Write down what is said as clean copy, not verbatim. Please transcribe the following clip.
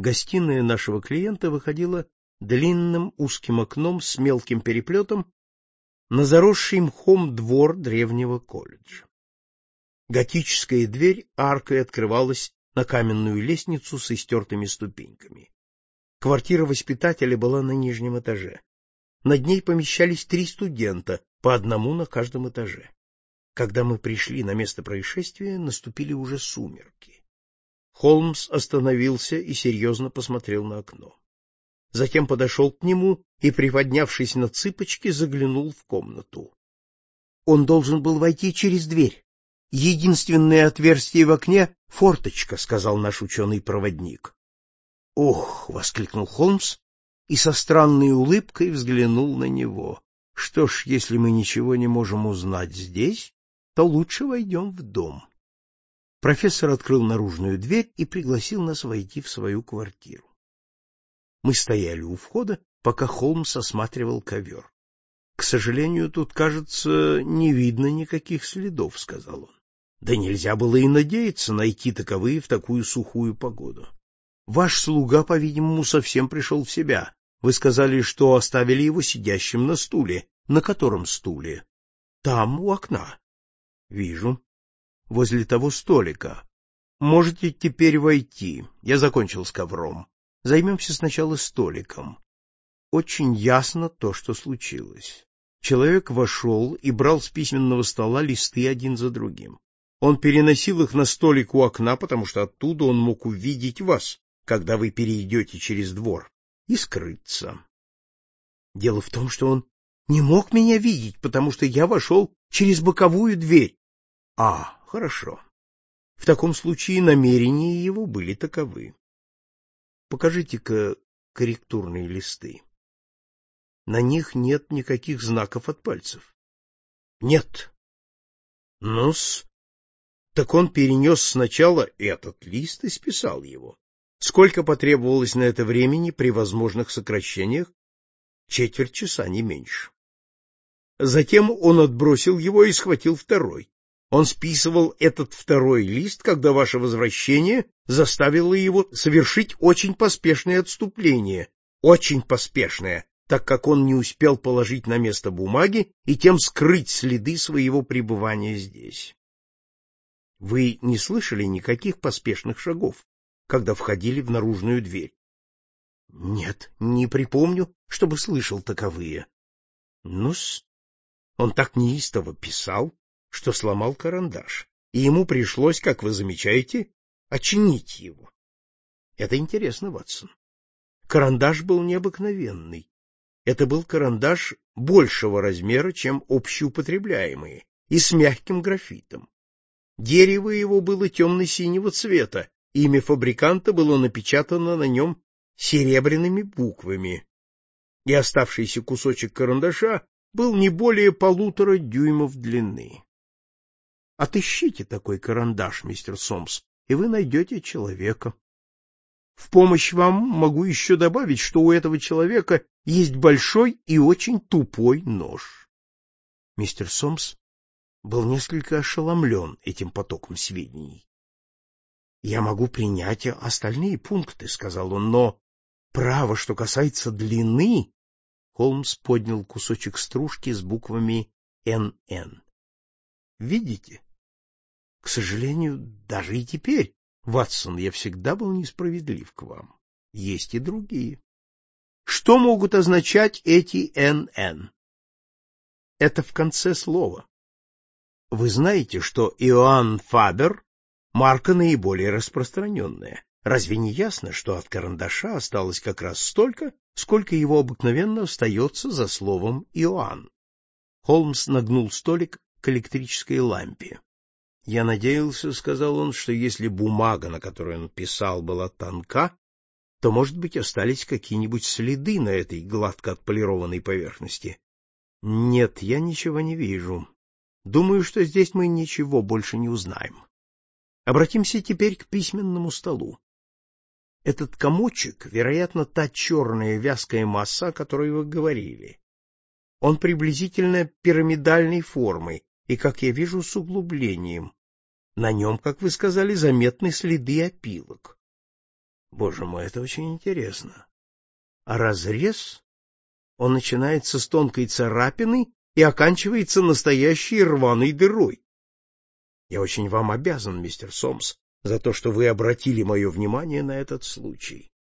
Гостиная нашего клиента выходила длинным узким окном с мелким переплетом на заросший мхом двор древнего колледжа. Готическая дверь аркой открывалась на каменную лестницу с истертыми ступеньками. Квартира воспитателя была на нижнем этаже. Над ней помещались 3 студента, по одному на каждом этаже. Когда мы пришли на место происшествия, наступили уже сумерки. Холмс остановился и серьезно посмотрел на окно. Затем подошел к нему и, приподнявшись на цыпочки, заглянул в комнату. Он должен был войти через дверь. Единственное отверстие в окне — форточка, — сказал наш ученый-проводник. — Ох! — воскликнул Холмс и со странной улыбкой взглянул на него. — Что ж, если мы ничего не можем узнать здесь, то лучше войдем в дом. Профессор открыл наружную дверь и пригласил нас войти в свою квартиру. Мы стояли у входа, пока Холмс осматривал ковер. — К сожалению, тут, кажется, не видно никаких следов, — сказал он. Да нельзя было и надеяться найти таковые в такую сухую погоду. Ваш слуга, по-видимому, совсем пришел в себя. Вы сказали, что оставили его сидящим на стуле. На котором стуле? Там, у окна. Вижу. Возле того столика. Можете теперь войти. Я закончил с ковром. Займемся сначала столиком. Очень ясно то, что случилось. Человек вошел и брал с письменного стола листы один за другим. Он переносил их на столик у окна, потому что оттуда он мог увидеть вас, когда вы перейдете через двор, и скрыться. Дело в том, что он не мог меня видеть, потому что я вошел через боковую дверь. А, хорошо. В таком случае намерения его были таковы. Покажите-ка корректурные листы. На них нет никаких знаков от пальцев. Нет. Ну-с. Так он перенес сначала этот лист и списал его. Сколько потребовалось на это времени при возможных сокращениях? Четверть часа, не меньше. Затем он отбросил его и схватил второй. Он списывал этот второй лист, когда ваше возвращение заставило его совершить очень поспешное отступление. Очень поспешное, так как он не успел положить на место бумаги и тем скрыть следы своего пребывания здесь. Вы не слышали никаких поспешных шагов, когда входили в наружную дверь? Нет, не припомню, чтобы слышал таковые. Ну-с, он так неистово писал, что сломал карандаш, и ему пришлось, как вы замечаете, очинить его. Это интересно, Ватсон. Карандаш был необыкновенный. Это был карандаш большего размера, чем общеупотребляемые, и с мягким графитом. Дерево его было темно-синего цвета, имя фабриканта было напечатано на нем серебряными буквами, и оставшийся кусочек карандаша был не более 1,5 дюйма длины. Отыщите такой карандаш, мистер Сомс, и вы найдете человека. В помощь вам могу еще добавить, что у этого человека есть большой и очень тупой нож. Мистер Сомс был несколько ошеломлен этим потоком сведений. — Я могу принять остальные пункты, — сказал он, — но право, что касается длины... Холмс поднял кусочек стружки с буквами «НН». — Видите? К сожалению, даже и теперь, Ватсон, я всегда был несправедлив к вам. Есть и другие. Что могут означать эти «НН»? Это в конце слова. Вы знаете, что Иоанн Фабер — марка наиболее распространенная. Разве не ясно, что от карандаша осталось как раз столько, сколько его обыкновенно остается за словом «Иоанн»? Холмс нагнул столик к электрической лампе. «Я надеялся, — сказал он, — что если бумага, на которой он писал, была тонка, то, может быть, остались какие-нибудь следы на этой гладко отполированной поверхности. Нет, я ничего не вижу. Думаю, что здесь мы ничего больше не узнаем. Обратимся теперь к письменному столу. Этот комочек, вероятно, та черная вязкая масса, о которой вы говорили. Он приблизительно пирамидальной формы и, как я вижу, с углублением. На нем, как вы сказали, заметны следы опилок. Боже мой, это очень интересно. А разрез, он начинается с тонкой царапины и оканчивается настоящей рваной дырой. Я очень вам обязан, мистер Сомс, за то, что вы обратили мое внимание на этот случай.